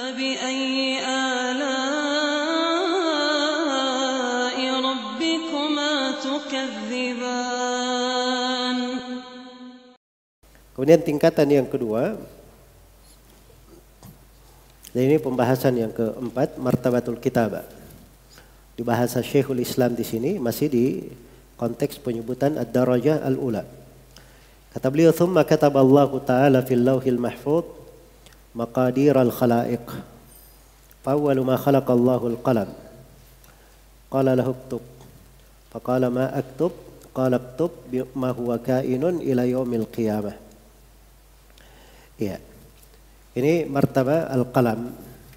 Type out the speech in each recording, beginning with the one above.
فبأي آلاء ربكما تكذبان. Kemudian tingkatan yang kedua, dan ini pembahasan yang keempat, martabatul kitabah. Di bahasa Syekhul Islam di sini masih di konteks penyebutan ad-darajah al-ula. Kata beliau, "Tsumma kataballahu ta'ala fil lauhil mahfuz maqadir al-khalaiq. Fa awwalu ma khalaqallahu al-qalam. Qala lahu uktub. Faqala ma aktub? Qala aktub ma huwa kainun ila yaumil qiyamah." Ya. Ini martabah al-qalam.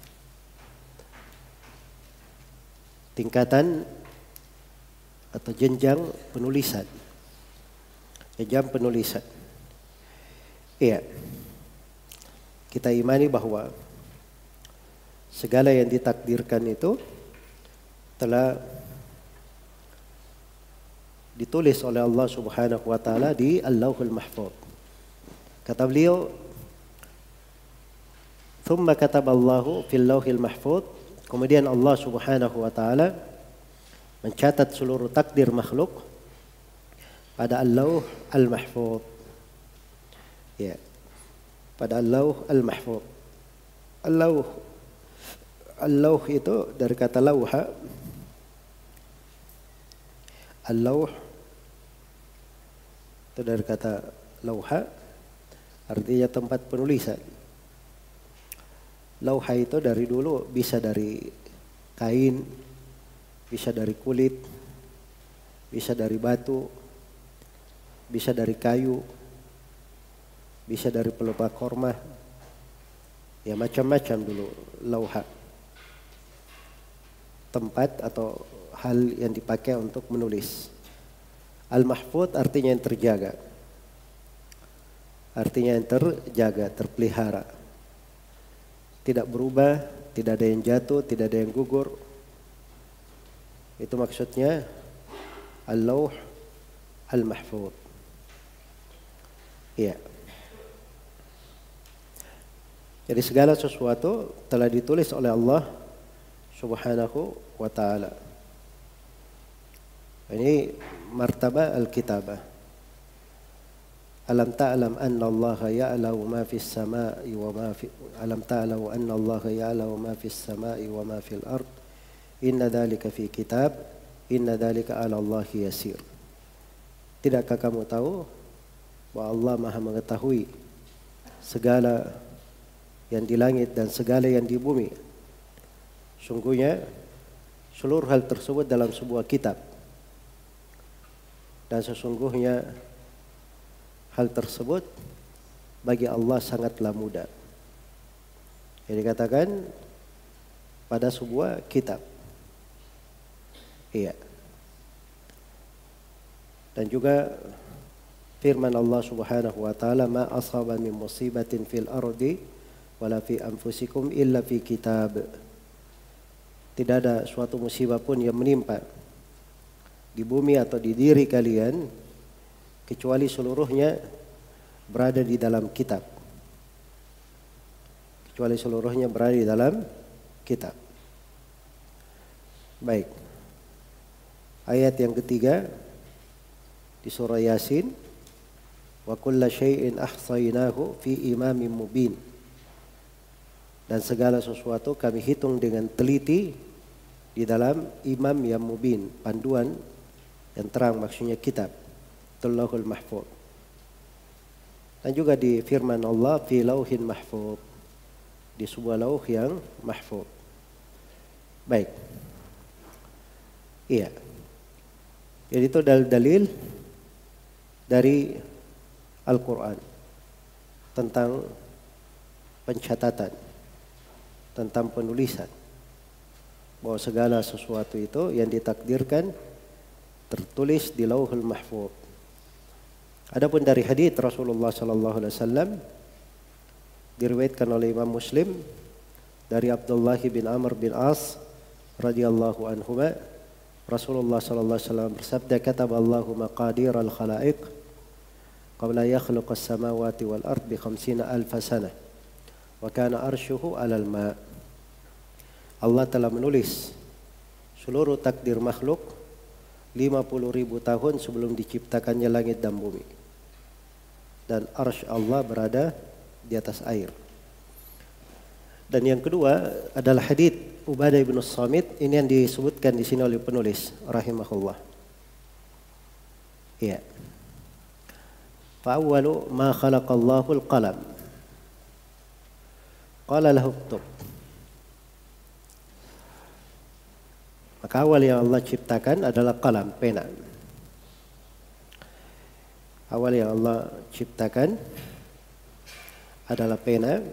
Tingkatan atau jenjang penulisan. Jenjang penulisan. Iya. Kita imani bahwa segala yang ditakdirkan itu telah ditulis oleh Allah Subhanahu wa taala di Al-Lauhul Mahfuz. Kata beliau, "Tsumma kataballahu fil Lauhil Mahfuz." Kemudian Allah Subhanahu wa taala mencatat seluruh takdir makhluk pada Al-Lauh Al-Mahfuz. Ya. Pada Al-Lauh Al-Mahfuz. Al-Lauh itu dari kata lauha. Al-Lauh itu dari kata lauha, artinya tempat penulisan. Lauha itu dari dulu bisa dari kain, bisa dari kulit, bisa dari batu, bisa dari kayu, bisa dari pelepah korma. Ya macam-macam dulu lauha. Tempat atau hal yang dipakai untuk menulis. Al-Mahfuz artinya yang terjaga. Artinya yang terjaga, terpelihara. Tidak berubah, tidak ada yang jatuh, tidak ada yang gugur. Itu maksudnya Al-Lauh Al-Mahfuz. Iya. Jadi segala sesuatu telah ditulis oleh Allah Subhanahu wa ta'ala. Ini martabah al-kitabah. Alam ta'lam anna Allah ya'lamu ma fis sama'i wa ma fi alam ta'lamu anna Allah ya'lamu ma fis sama'i wa ma fil ard. Inna dzalika fi kitab, inna dzalika 'ala Allahi yasir. Tidakkah kamu tahu bahwa Allah Maha mengetahui segala yang di langit dan segala yang di bumi? Sungguhnya seluruh hal tersebut dalam sebuah kitab. Dan sesungguhnya hal tersebut bagi Allah sangatlah mudah. Jadi dikatakan pada sebuah kitab. Iya. Dan juga firman Allah Subhanahu wa taala, "Ma asaba min musibatin fil ardi wala fi anfusikum illa fi kitab." Tidak ada suatu musibah pun yang menimpa di bumi atau di diri kalian kecuali seluruhnya berada di dalam kitab. Kecuali seluruhnya berada di dalam kitab. Baik. Ayat yang ketiga di surah Yasin, wa kulla syai'in ahsaynahu fi imamin mubin. Dan segala sesuatu kami hitung dengan teliti di dalam imam yang mubin, panduan yang terang, maksudnya kitab, Lauhul Mahfuz. Dan juga di firman Allah, fi lauhin mahfuz, di sebuah lauh yang mahfuz. Baik. Iya. Jadi itu dalil dari Al-Quran tentang pencatatan, tentang penulisan, bahwa segala sesuatu itu yang ditakdirkan tertulis di Lauhul Mahfuz. Adapun dari hadits Rasulullah sallallahu alaihi wasallam diriwayatkan oleh Imam Muslim dari Abdullah bin Amr bin As radhiyallahu anhuma, Rasulullah sallallahu alaihi wasallam bersabda, "Kataballahu maqadir al-khalaiq qabla yakhluq as-samawati wal ard bi 50,000 sanah wa kana arshuhu 'alal ma'." Allah telah menulis seluruh takdir makhluk 50.000 tahun sebelum diciptakannya langit dan bumi. Dan arsy Allah berada di atas air. Dan yang kedua adalah hadits Ubadah bin Samit, ini yang disebutkan di sini oleh penulis rahimahullah. Ya. Fa awwalu ma khalaqallahu al-qalam. Qala lahu uktub. Maka awal yang Allah ciptakan adalah qalam, pena. Awal yang Allah ciptakan adalah pena.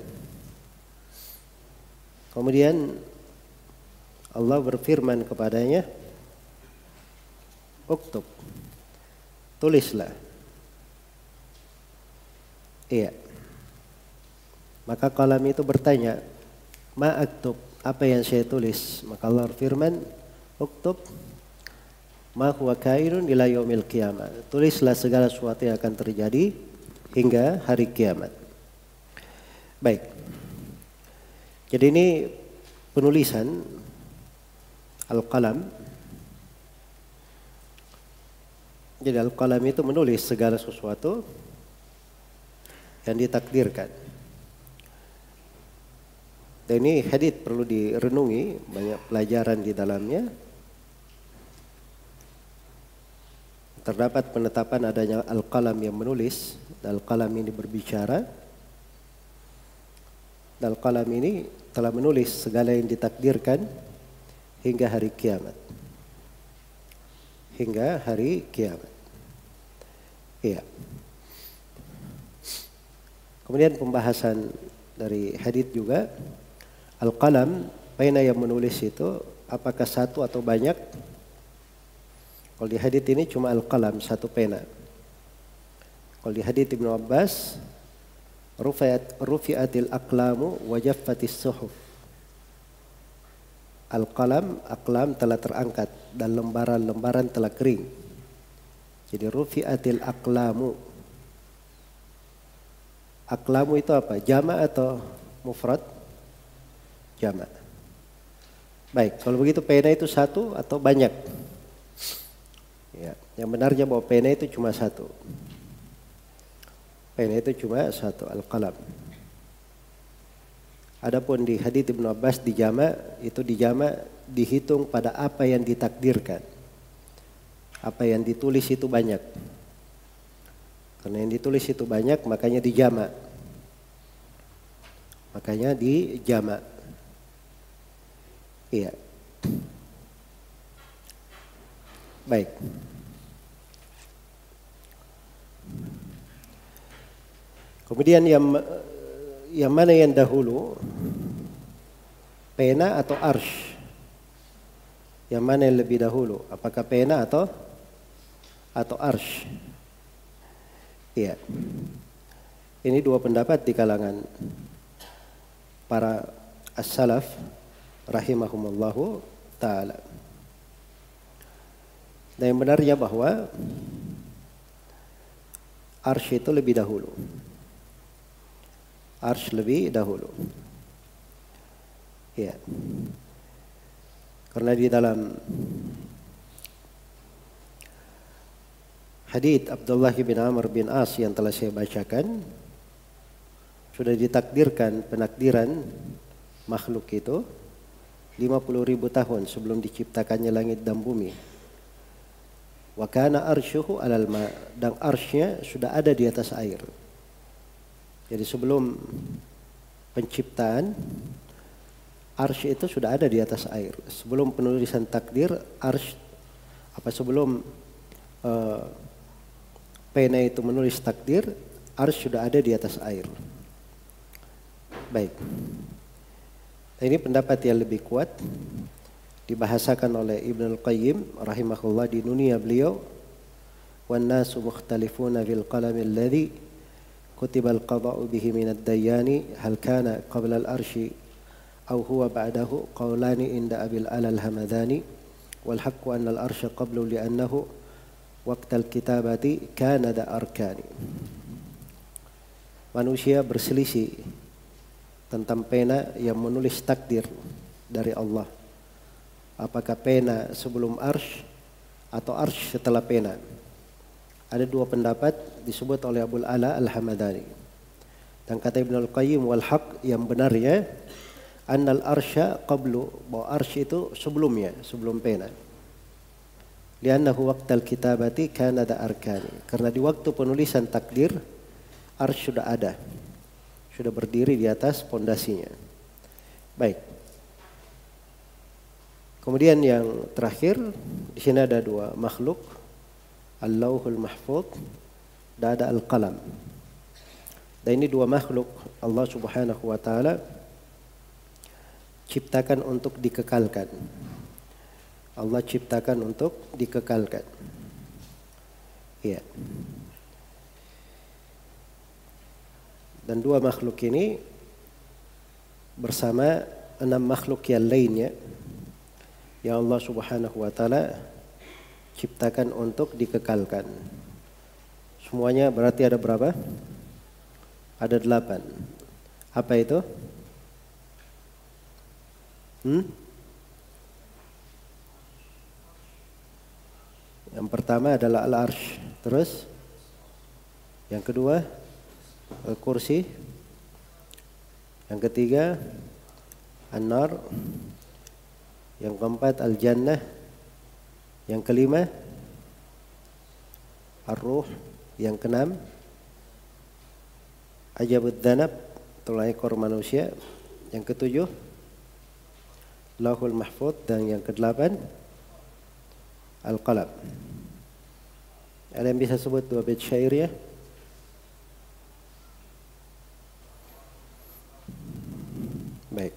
Kemudian Allah berfirman kepadanya, uktub, tulislah. Iya. Maka qalam itu bertanya, ma aktub, apa yang saya tulis? Maka Allah berfirman, uktub ma huwa kainun ila yaumil qiyamah. Tulislah segala sesuatu yang akan terjadi hingga hari kiamat. Baik. Jadi ini penulisan Al-Qalam. Jadi Al-Qalam itu menulis segala sesuatu yang ditakdirkan. Dan ini hadits perlu direnungi, banyak pelajaran di dalamnya. Terdapat penetapan adanya Al-Qalam yang menulis, dan Al-Qalam ini berbicara. Dan Al-Qalam ini telah menulis segala yang ditakdirkan hingga hari kiamat. Hingga hari kiamat. Iya. Kemudian pembahasan dari hadits juga, Al-Qalam, pena yang menulis itu apakah satu atau banyak? Kalau di hadits ini cuma Al-Qalam, satu pena. Kalau di hadits Ibnu Abbas, rufi'atil aqlamu wa jaffatis suhuf. Al-Qalam, aqlam telah terangkat dan lembaran-lembaran telah kering. Jadi rufi'atil aqlamu. Aqlamu itu apa? Jama' atau mufrad? Jama'. Baik, kalau begitu pena itu satu atau banyak? Ya, yang benarnya bahwa pena itu cuma satu. Pena itu cuma satu, Al-Qalam. Adapun di hadits Ibnu Abbas dijama, itu dijama dihitung pada apa yang ditakdirkan. Apa yang ditulis itu banyak. Karena yang ditulis itu banyak, makanya dijama. Makanya dijama. Iya. Baik. Kemudian yang mana yang dahulu? Pena atau arsy? Yang mana yang lebih dahulu? Apakah pena atau arsy? Iya. Ini dua pendapat di kalangan para as-salaf rahimahumullahu ta'ala. Dan yang benarnya bahwa arsy itu lebih dahulu. Arsy lebih dahulu. Ya. Karena di dalam hadits Abdullah bin Amr bin As yang telah saya bacakan, sudah ditakdirkan penakdiran makhluk itu 50.000 tahun sebelum diciptakannya langit dan bumi. Wa kana arsyuhu 'alal ma, dan arsy-nya sudah ada di atas air. Jadi sebelum penciptaan, arsy itu sudah ada di atas air. Sebelum penulisan takdir, sebelum pena itu menulis takdir, arsy sudah ada di atas air. Baik. Ini pendapat yang lebih kuat, dibahasakan oleh Ibnu Al-Qayyim rahimahullah di dunia beliau, wan nasu mukhtalifuna fil qalami alladhi kutiba al-qada'u bihi min ad-dayani hal kana qabla al-arsy aw huwa ba'dahu qawlani inda abil ala al-hamadani wal haqqu anna al-arsya qablu li'annahu waqta al-kitabati kana da arkani. Manusia berselisih tentang pena yang menulis takdir dari Allah. Apakah pena sebelum arsy atau arsy setelah pena? Ada dua pendapat disebut oleh Abul Ala Al-Hamadani. Dan kata Ibnul Qayyim wal haq yang benarnya annal arsya qablu, bahwa arsy itu sebelumnya, sebelum pena. Liannahu waqtal kitabati kana da arkani. Karena di waktu penulisan takdir arsy sudah ada. Sudah berdiri di atas pondasinya. Baik. Kemudian yang terakhir di sini ada dua makhluk, Al-Lauhul Mahfuz dan ada Al-Qalam. Dan ini dua makhluk Allah Subhanahu wa taala ciptakan untuk dikekalkan. Allah ciptakan untuk dikekalkan. Iya. Dan dua makhluk ini bersama 6 makhluk yang lainnya yang Allah Subhanahu wa taala ciptakan untuk dikekalkan. Semuanya berarti ada berapa? Ada 8. Apa itu? Yang pertama adalah al-arsh. Terus yang kedua al-kursi. Yang ketiga an-nar. Yang keempat al-jannah. Yang kelima ar-ruh. Yang keenam ajabud dhanab, tulang ekor manusia. Yang ketujuh Lauhul Mahfuz, dan yang kedelapan Al-Qalam. Ada yang bisa sebut 2 bait syair ya? Baik.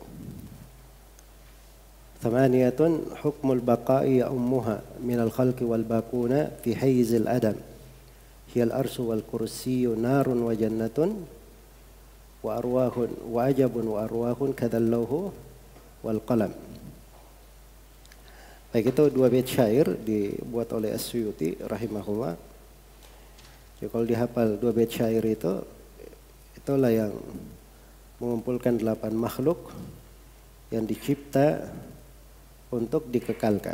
Thamaniyatun hukmul baqa'i ummuha minal khalqi wal baquna fi hayzil adam. Hiyal arsu wal kursiyyu narun wa jannatun wa arwahun wa ajabun wa arwahun kadzal lauhu wal qalam. Baik, itu 2 bait syair dibuat oleh As-Suyuti rahimahullah. Jadi kalau dihafal 2 bait syair itulah yang mengumpulkan 8 makhluk yang dicipta untuk dikekalkan.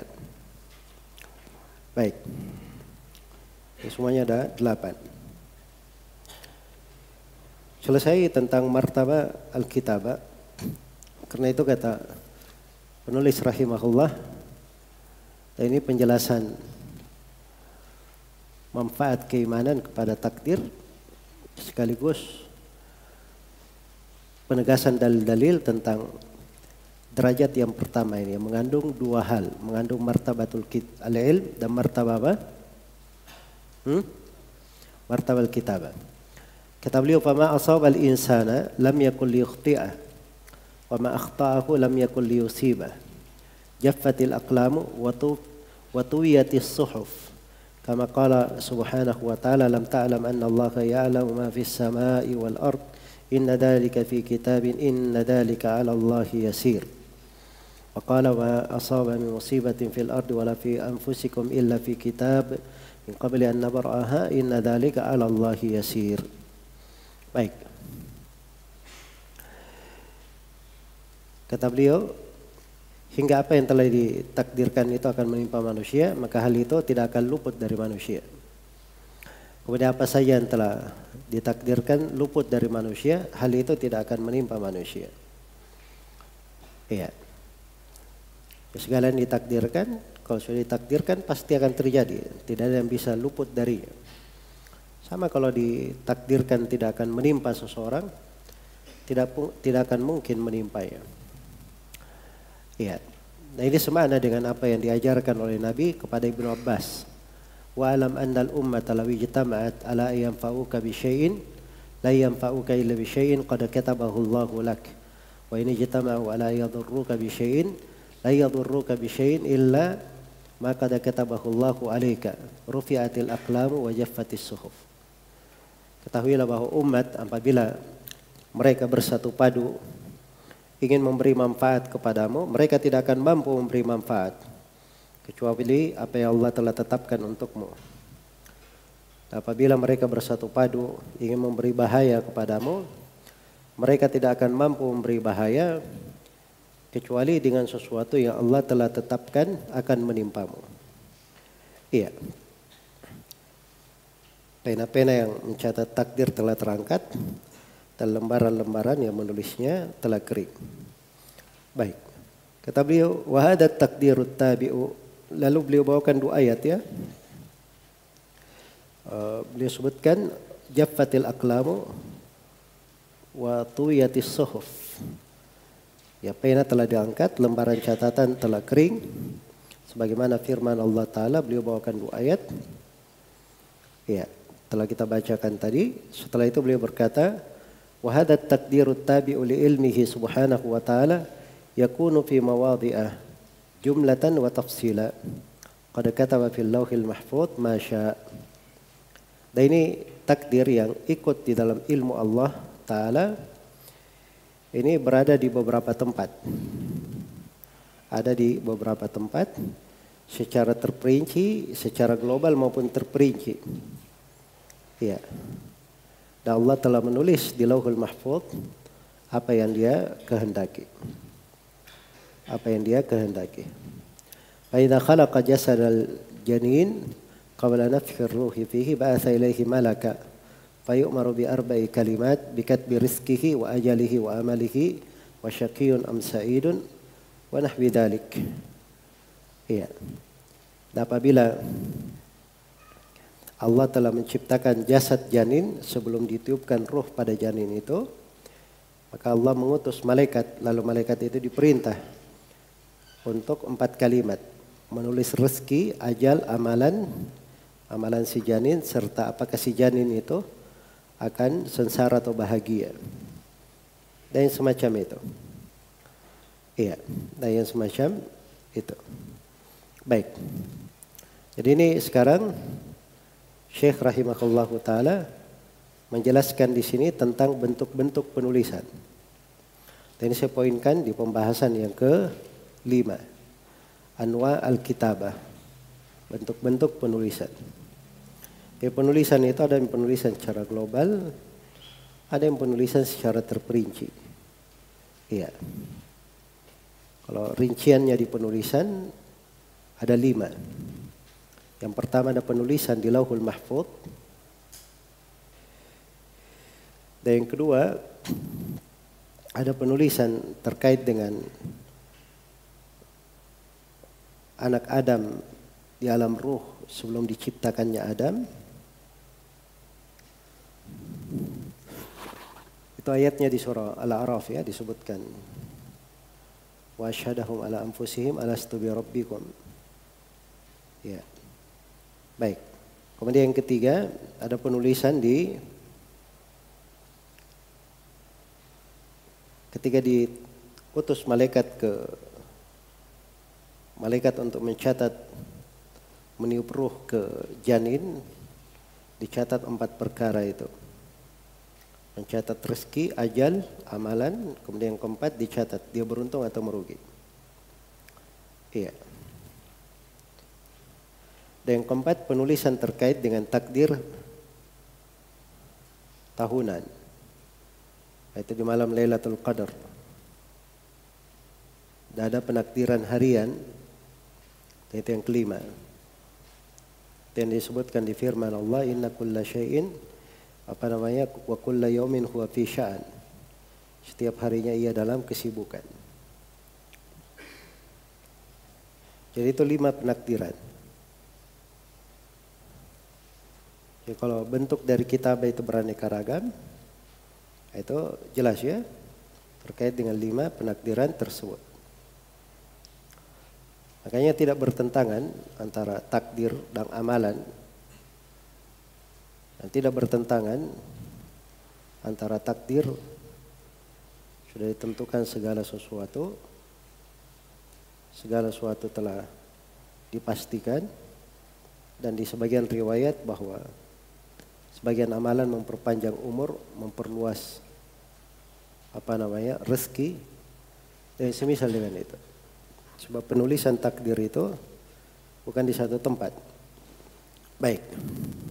Baik. Ini semuanya ada 8. Selesai tentang martaba al-kitabah. Karena itu kata penulis rahimahullah, ini penjelasan manfaat keimanan kepada takdir sekaligus penegasan dalil-dalil tentang derajat yang pertama ini yang mengandung 2 hal, mengandung martabatul al-ilm dan martabah apa? Martabal kitabah. Kata beliau, "Fama asabal insana lam yakul liyukhti'ah wa ma akhta'ahu lam yakul liyusibah. Jaffatil aqlamu wa tuwiyatis suhuf. Kama qala subhanahu wa ta'ala lam ta'lam anna Allah ya'lamu ma fis sama'i wal ard. Inna dhalika fi kitabin inna dhalika 'ala Allah yasir." Wa qala wa asaba min musibatin fil ardi wala fi anfusikum illa fi kitab min qabli an nabra'aha inna dhalika 'ala Allah yasir. Baik. Kata beliau, hingga apa yang telah ditakdirkan itu akan menimpa manusia, maka hal itu tidak akan luput dari manusia. Kemudian apa saja yang telah ditakdirkan luput dari manusia, hal itu tidak akan menimpa manusia. Iya. Segala yang ditakdirkan, kalau sudah ditakdirkan pasti akan terjadi. Tidak ada yang bisa luput darinya. Sama kalau ditakdirkan tidak akan menimpa seseorang, tidak akan mungkin menimpanya. Iya. Nah, ini semana dengan apa yang diajarkan oleh Nabi kepada Ibnu Abbas. Wa alam annal ummata law ijtama'at ala yanfa'uka bi syai'in la yanfa'uka illa bi syai'in qad katabahu Allahu lak. Wa in ijtama'u ala yadurruka bi syai'in la yadurruka bi syai'in illa ma qad katabahu Allahu alayka. Rufi'atil aqlamu wa jaffatis suhuf. Ketahuilah bahwa umat apabila mereka bersatu padu ingin memberi manfaat kepadamu, mereka tidak akan mampu memberi manfaat kecuali apa yang Allah telah tetapkan untukmu. Apabila mereka bersatu padu ingin memberi bahaya kepadamu, mereka tidak akan mampu memberi bahaya kecuali dengan sesuatu yang Allah telah tetapkan akan menimpamu. Iya. Pena-pena yang mencatat takdir telah terangkat dan lembaran-lembaran yang menulisnya telah kering. Baik. Kata beliau, wa hadha takdirut tabi'u. Lalu beliau bawakan dua ayat ya. Beliau sebutkan jaffatil aqlamu wa tuyatis suhuf. Ya, pena telah diangkat, lembaran catatan telah kering. Sebagaimana firman Allah Ta'ala, beliau bawakan dua ayat. Ya, telah kita bacakan tadi. Setelah itu beliau berkata, wa hadha takdirut tabi'u li ilmihi subhanahu wa ta'ala yakunu fi mawadhi'ah jumlatan wa tafsila. Qad kataba fil lauhil mahfuz ma syaa'. Dan ini takdir yang ikut di dalam ilmu Allah Ta'ala. Ini berada di beberapa tempat. Ada di beberapa tempat secara terperinci, secara global maupun terperinci. Ya. Dan Allah telah menulis di Lauhul Mahfuz apa yang Dia kehendaki. Apa yang Dia kehendaki. Fa idza khalaqa jasadal janin qabla nafkhir ruhi fihi ba'atha ilaihi malaka fayu'maru bi arba'i kalimat bi katbi rizqihi wa ajalihi wa amalihi wa syaqiyyun am sa'idun wa nahwi dzalik. Iya. Dan apabila Allah telah menciptakan jasad janin sebelum ditiupkan ruh pada janin itu, maka Allah mengutus malaikat, lalu malaikat itu diperintah untuk 4 kalimat, menulis rezeki, ajal, amalan si janin, serta apakah si janin itu akan sengsara atau bahagia. Dan yang semacam itu. Iya, dan yang semacam itu. Baik. Jadi ini sekarang Syekh rahimahullahu taala menjelaskan di sini tentang bentuk-bentuk penulisan. Dan ini saya poinkan di pembahasan yang ke-5. Anwa al-kitabah. Bentuk-bentuk penulisan. Ya, penulisan itu ada yang penulisan secara global, ada yang penulisan secara terperinci. Iya. Kalau rinciannya di penulisan ada 5. Yang pertama ada penulisan di Lauhul Mahfuz. Dan yang kedua ada penulisan terkait dengan anak Adam di alam ruh sebelum diciptakannya Adam. Itu ayatnya di surah Al-A'raf ya, disebutkan. Wa asyhadahum ala anfusihim alastu bi rabbikum. Ya. Baik. Kemudian yang ketiga ada penulisan di ketika diutus malaikat untuk mencatat meniup ruh ke janin, dicatat 4 perkara itu. Mencatat rezeki, ajal, amalan, kemudian yang keempat dicatat dia beruntung atau merugi. Iya. Dan yang keempat penulisan terkait dengan takdir tahunan. Itu di malam Lailatul Qadar. Dan ada penakdiran harian. Itu yang kelima. Itu yang disebutkan di firman Allah, inna kulla syai'in wa kulla yaumin huwa fi sya'an. Setiap harinya ia dalam kesibukan. Jadi itu 5 penakdiran. Jadi kalau bentuk dari kitab itu beraneka ragam, itu jelas ya, terkait dengan 5 penakdiran tersebut. Makanya tidak bertentangan antara takdir dan amalan. Dan tidak bertentangan antara takdir sudah ditentukan segala sesuatu telah dipastikan, dan di sebagian riwayat bahwa sebagian amalan memperpanjang umur, memperluas rezeki, dan semisal dengan itu. Sebab penulisan takdir itu bukan di satu tempat. Baik.